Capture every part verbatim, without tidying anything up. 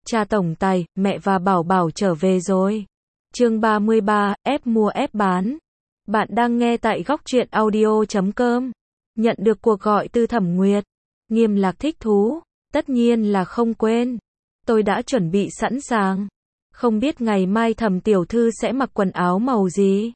Cha tổng tài, mẹ và Bảo Bảo trở về rồi. Chương ba mươi ba, ép mua ép bán. Bạn đang nghe tại góc truyện audio chấm com. Nhận được cuộc gọi từ Thẩm Nguyệt. Nghiêm Lạc thích thú. Tất nhiên là không quên. Tôi đã chuẩn bị sẵn sàng. Không biết ngày mai Thẩm tiểu thư sẽ mặc quần áo màu gì?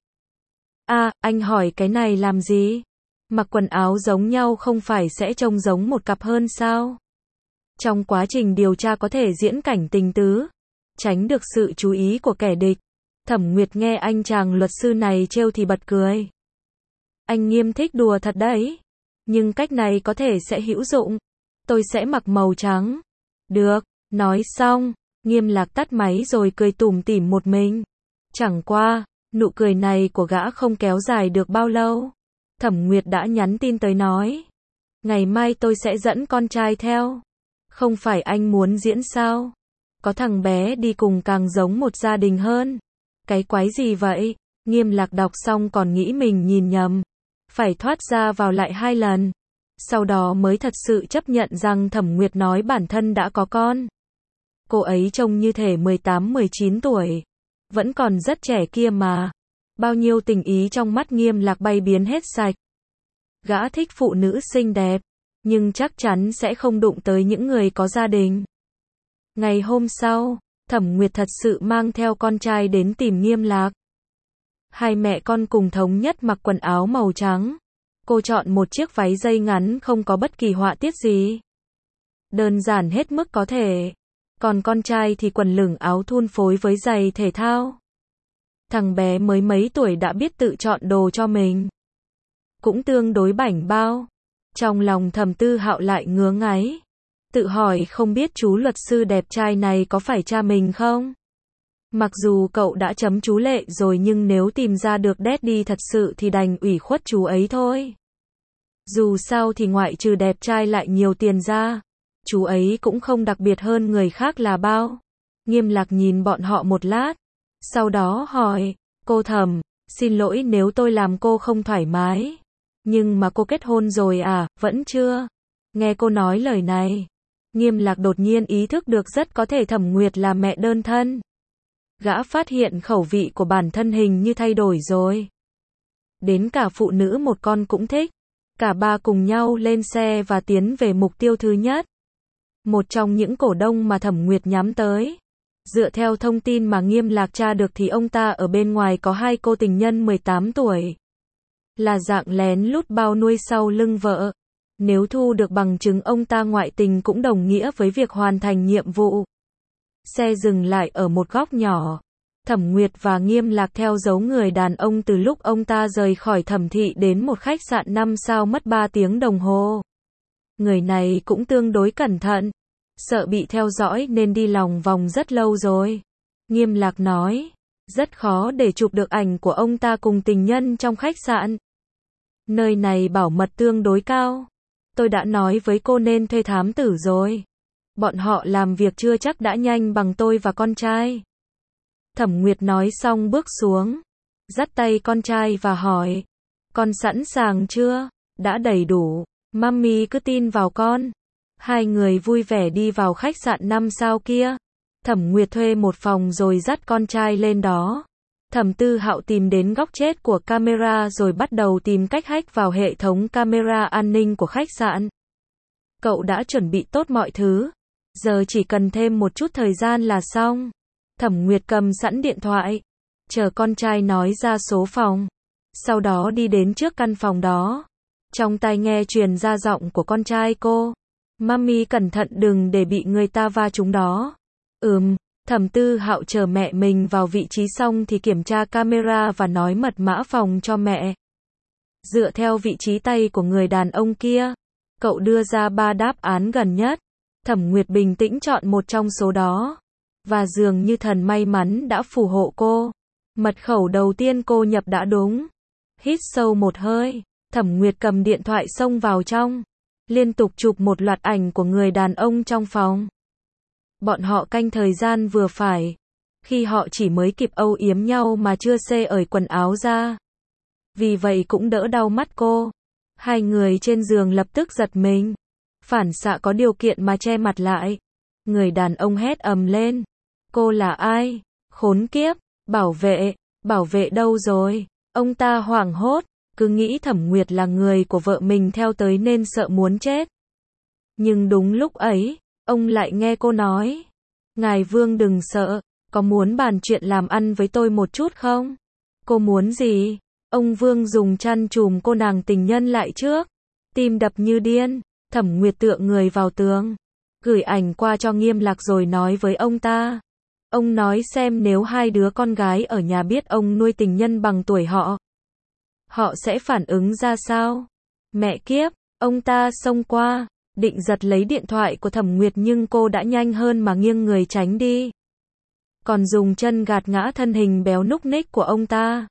À, anh hỏi cái này làm gì? Mặc quần áo giống nhau không phải sẽ trông giống một cặp hơn sao? Trong quá trình điều tra có thể diễn cảnh tình tứ, tránh được sự chú ý của kẻ địch. Thẩm Nguyệt nghe anh chàng luật sư này trêu thì bật cười. Anh Nghiêm thích đùa thật đấy. Nhưng cách này có thể sẽ hữu dụng. Tôi sẽ mặc màu trắng. Được, nói xong, Nghiêm Lạc tắt máy rồi cười tủm tỉm một mình. Chẳng qua, nụ cười này của gã không kéo dài được bao lâu. Thẩm Nguyệt đã nhắn tin tới nói. Ngày mai tôi sẽ dẫn con trai theo. Không phải anh muốn diễn sao? Có thằng bé đi cùng càng giống một gia đình hơn. Cái quái gì vậy? Nghiêm Lạc đọc xong còn nghĩ mình nhìn nhầm. Phải thoát ra vào lại hai lần. Sau đó mới thật sự chấp nhận rằng Thẩm Nguyệt nói bản thân đã có con. Cô ấy trông như thể mười tám mười chín tuổi. Vẫn còn rất trẻ kia mà. Bao nhiêu tình ý trong mắt Nghiêm Lạc bay biến hết sạch. Gã thích phụ nữ xinh đẹp. Nhưng chắc chắn sẽ không đụng tới những người có gia đình. Ngày hôm sau, Thẩm Nguyệt thật sự mang theo con trai đến tìm Nghiêm Lạc. Hai mẹ con cùng thống nhất mặc quần áo màu trắng. Cô chọn một chiếc váy dây ngắn không có bất kỳ họa tiết gì. Đơn giản hết mức có thể. Còn con trai thì quần lửng áo thun phối với giày thể thao. Thằng bé mới mấy tuổi đã biết tự chọn đồ cho mình. Cũng tương đối bảnh bao. Trong lòng Thẩm Tư Hạo lại ngứa ngáy. Tự hỏi không biết chú luật sư đẹp trai này có phải cha mình không? Mặc dù cậu đã chấm chú Lệ rồi nhưng nếu tìm ra được Daddy thật sự thì đành ủy khuất chú ấy thôi. Dù sao thì ngoại trừ đẹp trai lại nhiều tiền ra, chú ấy cũng không đặc biệt hơn người khác là bao. Nghiêm Lạc nhìn bọn họ một lát. Sau đó hỏi, cô Thẩm, xin lỗi nếu tôi làm cô không thoải mái. Nhưng mà cô kết hôn rồi à, vẫn chưa? Nghe cô nói lời này, Nghiêm Lạc đột nhiên ý thức được rất có thể Thẩm Nguyệt là mẹ đơn thân. Gã phát hiện khẩu vị của bản thân hình như thay đổi rồi. Đến cả phụ nữ một con cũng thích. Cả ba cùng nhau lên xe và tiến về mục tiêu thứ nhất. Một trong những cổ đông mà Thẩm Nguyệt nhắm tới. Dựa theo thông tin mà Nghiêm Lạc tra được thì ông ta ở bên ngoài có hai cô tình nhân mười tám tuổi. Là dạng lén lút bao nuôi sau lưng vợ. Nếu thu được bằng chứng ông ta ngoại tình cũng đồng nghĩa với việc hoàn thành nhiệm vụ. Xe dừng lại ở một góc nhỏ. Thẩm Nguyệt và Nghiêm Lạc theo dấu người đàn ông từ lúc ông ta rời khỏi Thẩm thị đến một khách sạn năm sao mất ba tiếng đồng hồ. Người này cũng tương đối cẩn thận. Sợ bị theo dõi nên đi lòng vòng rất lâu rồi. Nghiêm Lạc nói. Rất khó để chụp được ảnh của ông ta cùng tình nhân trong khách sạn. Nơi này bảo mật tương đối cao. Tôi đã nói với cô nên thuê thám tử rồi. Bọn họ làm việc chưa chắc đã nhanh bằng tôi và con trai. Thẩm Nguyệt nói xong bước xuống. Dắt tay con trai và hỏi. Con sẵn sàng chưa? Đã đầy đủ. Mummy cứ tin vào con. Hai người vui vẻ đi vào khách sạn năm sao kia. Thẩm Nguyệt thuê một phòng rồi dắt con trai lên đó. Thẩm Tư Hạo tìm đến góc chết của camera rồi bắt đầu tìm cách hack vào hệ thống camera an ninh của khách sạn. Cậu đã chuẩn bị tốt mọi thứ. Giờ chỉ cần thêm một chút thời gian là xong. Thẩm Nguyệt cầm sẵn điện thoại. Chờ con trai nói ra số phòng. Sau đó đi đến trước căn phòng đó. Trong tai nghe truyền ra giọng của con trai cô. Mummy cẩn thận đừng để bị người ta va trúng đó. Ừm. Thẩm Tư Hạo chờ mẹ mình vào vị trí xong thì kiểm tra camera và nói mật mã phòng cho mẹ. Dựa theo vị trí tay của người đàn ông kia, cậu đưa ra ba đáp án gần nhất. Thẩm Nguyệt bình tĩnh chọn một trong số đó. Và dường như thần may mắn đã phù hộ cô. Mật khẩu đầu tiên cô nhập đã đúng. Hít sâu một hơi, Thẩm Nguyệt cầm điện thoại xông vào trong. Liên tục chụp một loạt ảnh của người đàn ông trong phòng. Bọn họ canh thời gian vừa phải. Khi họ chỉ mới kịp âu yếm nhau mà chưa xê ởi quần áo ra. Vì vậy cũng đỡ đau mắt cô. Hai người trên giường lập tức giật mình. Phản xạ có điều kiện mà che mặt lại. Người đàn ông hét ầm lên. Cô là ai? Khốn kiếp, bảo vệ, bảo vệ đâu rồi? Ông ta hoảng hốt, cứ nghĩ Thẩm Nguyệt là người của vợ mình theo tới nên sợ muốn chết. Nhưng đúng lúc ấy, ông lại nghe cô nói. Ngài Vương đừng sợ, có muốn bàn chuyện làm ăn với tôi một chút không? Cô muốn gì? Ông Vương dùng chăn trùm cô nàng tình nhân lại trước. Tim đập như điên, Thẩm Nguyệt tựa người vào tường. Gửi ảnh qua cho Nghiêm Lạc rồi nói với ông ta. Ông nói xem nếu hai đứa con gái ở nhà biết ông nuôi tình nhân bằng tuổi họ. Họ sẽ phản ứng ra sao? Mẹ kiếp, ông ta xông qua, định giật lấy điện thoại của Thẩm Nguyệt nhưng cô đã nhanh hơn mà nghiêng người tránh đi. Còn dùng chân gạt ngã thân hình béo núc ních của ông ta.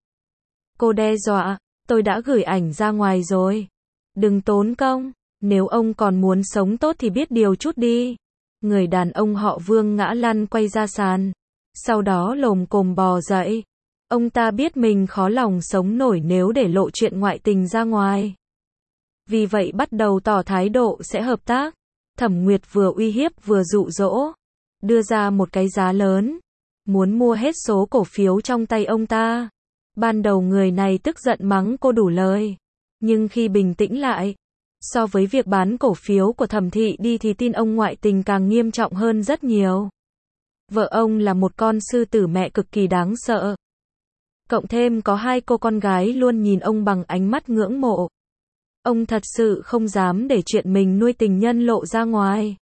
Cô đe dọa, tôi đã gửi ảnh ra ngoài rồi. Đừng tốn công, nếu ông còn muốn sống tốt thì biết điều chút đi. Người đàn ông họ Vương ngã lăn quay ra sàn. Sau đó lồm cồm bò dậy. Ông ta biết mình khó lòng sống nổi nếu để lộ chuyện ngoại tình ra ngoài. Vì vậy bắt đầu tỏ thái độ sẽ hợp tác. Thẩm Nguyệt vừa uy hiếp vừa dụ dỗ. Đưa ra một cái giá lớn. Muốn mua hết số cổ phiếu trong tay ông ta. Ban đầu người này tức giận mắng cô đủ lời. Nhưng khi bình tĩnh lại, so với việc bán cổ phiếu của Thẩm thị đi thì tin ông ngoại tình càng nghiêm trọng hơn rất nhiều. Vợ ông là một con sư tử mẹ cực kỳ đáng sợ. Cộng thêm có hai cô con gái luôn nhìn ông bằng ánh mắt ngưỡng mộ. Ông thật sự không dám để chuyện mình nuôi tình nhân lộ ra ngoài.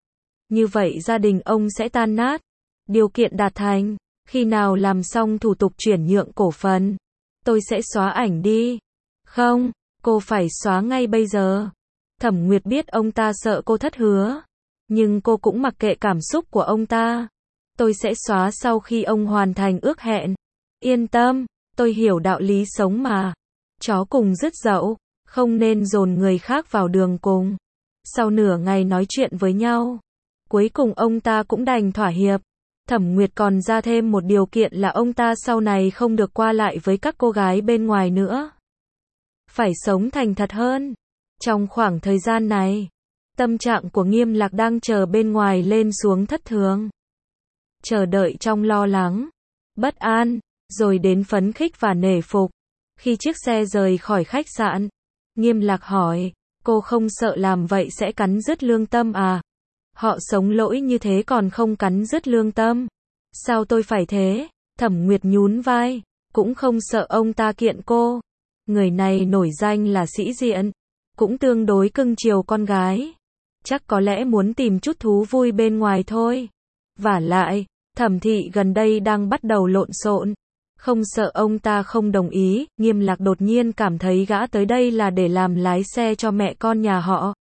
Như vậy gia đình ông sẽ tan nát. Điều kiện đạt thành, khi nào làm xong thủ tục chuyển nhượng cổ phần, tôi sẽ xóa ảnh đi. Không, cô phải xóa ngay bây giờ. Thẩm Nguyệt biết ông ta sợ cô thất hứa, nhưng cô cũng mặc kệ cảm xúc của ông ta. Tôi sẽ xóa sau khi ông hoàn thành ước hẹn. Yên tâm, tôi hiểu đạo lý sống mà. Chó cùng rứt dậu, không nên dồn người khác vào đường cùng. Sau nửa ngày nói chuyện với nhau, cuối cùng ông ta cũng đành thỏa hiệp. Thẩm Nguyệt còn ra thêm một điều kiện là ông ta sau này không được qua lại với các cô gái bên ngoài nữa. Phải sống thành thật hơn. Trong khoảng thời gian này, tâm trạng của Nghiêm Lạc đang chờ bên ngoài lên xuống thất thường. Chờ đợi trong lo lắng, bất an, rồi đến phấn khích và nể phục. Khi chiếc xe rời khỏi khách sạn, Nghiêm Lạc hỏi, cô không sợ làm vậy sẽ cắn rứt lương tâm à? Họ sống lỗi như thế còn không cắn rứt lương tâm. Sao tôi phải thế? Thẩm Nguyệt nhún vai, cũng không sợ ông ta kiện cô. Người này nổi danh là sĩ diện, cũng tương đối cưng chiều con gái. Chắc có lẽ muốn tìm chút thú vui bên ngoài thôi. Vả lại, Thẩm thị gần đây đang bắt đầu lộn xộn. Không sợ ông ta không đồng ý. Nghiêm Lạc đột nhiên cảm thấy gã tới đây là để làm lái xe cho mẹ con nhà họ.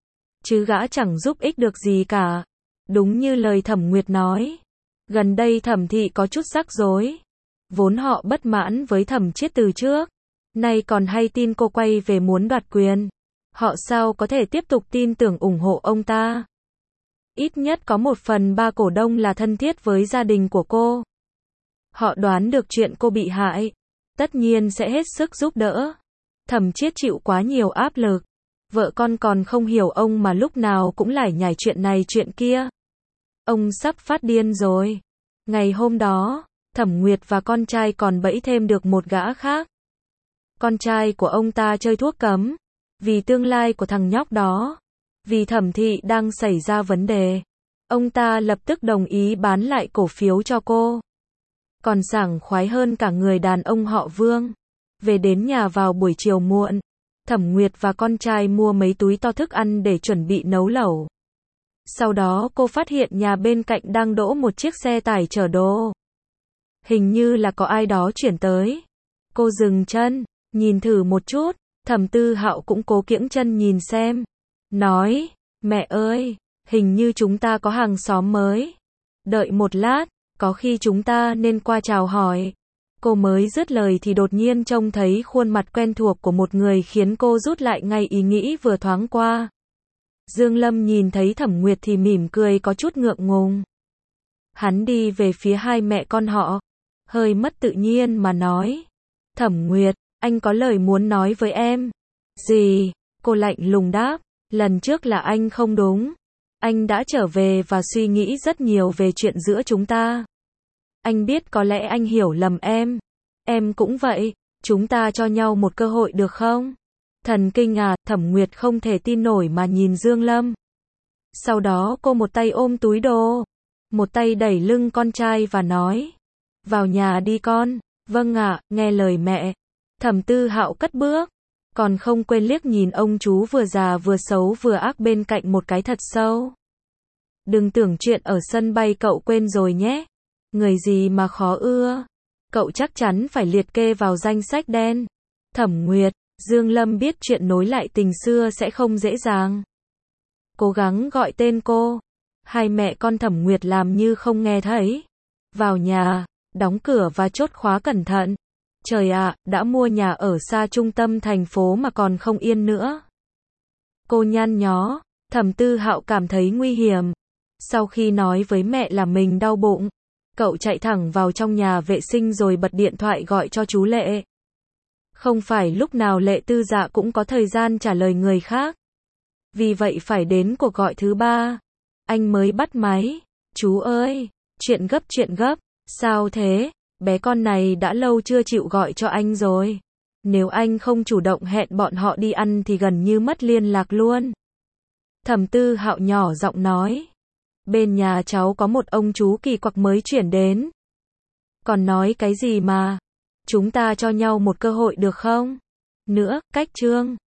Chứ gã chẳng giúp ích được gì cả. Đúng như lời Thẩm Nguyệt nói. Gần đây Thẩm thị có chút rắc rối. Vốn họ bất mãn với Thẩm Chiết từ trước. Nay còn hay tin cô quay về muốn đoạt quyền. Họ sao có thể tiếp tục tin tưởng ủng hộ ông ta. Ít nhất có một phần ba cổ đông là thân thiết với gia đình của cô. Họ đoán được chuyện cô bị hại. Tất nhiên sẽ hết sức giúp đỡ. Thẩm Chiết chịu quá nhiều áp lực. Vợ con còn không hiểu ông mà lúc nào cũng lải nhải chuyện này chuyện kia. Ông sắp phát điên rồi. Ngày hôm đó, Thẩm Nguyệt và con trai còn bẫy thêm được một gã khác. Con trai của ông ta chơi thuốc cấm. Vì tương lai của thằng nhóc đó. Vì Thẩm thị đang xảy ra vấn đề. Ông ta lập tức đồng ý bán lại cổ phiếu cho cô. Còn sảng khoái hơn cả người đàn ông họ Vương. Về đến nhà vào buổi chiều muộn. Thẩm Nguyệt và con trai mua mấy túi to thức ăn để chuẩn bị nấu lẩu. Sau đó cô phát hiện nhà bên cạnh đang đỗ một chiếc xe tải chở đồ. Hình như là có ai đó chuyển tới. Cô dừng chân, nhìn thử một chút. Thẩm Tư Hạo cũng cố kiễng chân nhìn xem. Nói, mẹ ơi, hình như chúng ta có hàng xóm mới. Đợi một lát, có khi chúng ta nên qua chào hỏi. Cô mới dứt lời thì đột nhiên trông thấy khuôn mặt quen thuộc của một người khiến cô rút lại ngay ý nghĩ vừa thoáng qua. Dương Lâm nhìn thấy Thẩm Nguyệt thì mỉm cười có chút ngượng ngùng. Hắn đi về phía hai mẹ con họ, hơi mất tự nhiên mà nói. Thẩm Nguyệt, anh có lời muốn nói với em. Gì? Cô lạnh lùng đáp, lần trước là anh không đúng. Anh đã trở về và suy nghĩ rất nhiều về chuyện giữa chúng ta. Anh biết có lẽ anh hiểu lầm em. Em cũng vậy. Chúng ta cho nhau một cơ hội được không? Thần kinh à, Thẩm Nguyệt không thể tin nổi mà nhìn Dương Lâm. Sau đó cô một tay ôm túi đồ, một tay đẩy lưng con trai và nói, vào nhà đi con. Vâng ạ, nghe lời mẹ. Thẩm Tư Hạo cất bước, còn không quên liếc nhìn ông chú vừa già vừa xấu vừa ác bên cạnh một cái thật sâu. Đừng tưởng chuyện ở sân bay cậu quên rồi nhé. Người gì mà khó ưa. Cậu chắc chắn phải liệt kê vào danh sách đen. Thẩm Nguyệt, Dương Lâm biết chuyện nối lại tình xưa sẽ không dễ dàng. Cố gắng gọi tên cô. Hai mẹ con Thẩm Nguyệt làm như không nghe thấy. Vào nhà, đóng cửa và chốt khóa cẩn thận. Trời ạ, đã mua nhà ở xa trung tâm thành phố mà còn không yên nữa. Cô nhăn nhó, Thẩm Tư Hạo cảm thấy nguy hiểm. Sau khi nói với mẹ là mình đau bụng, cậu chạy thẳng vào trong nhà vệ sinh rồi bật điện thoại gọi cho chú Lệ. Không phải lúc nào Lệ Tư Dạ cũng có thời gian trả lời người khác. Vì vậy phải đến cuộc gọi thứ ba. Anh mới bắt máy. Chú ơi, chuyện gấp chuyện gấp. Sao thế? Bé con này đã lâu chưa chịu gọi cho anh rồi. Nếu anh không chủ động hẹn bọn họ đi ăn thì gần như mất liên lạc luôn. Thẩm Tư Hạo nhỏ giọng nói. Bên nhà cháu có một ông chú kỳ quặc mới chuyển đến. Còn nói cái gì mà? Chúng ta cho nhau một cơ hội được không? Nữa, cách chương.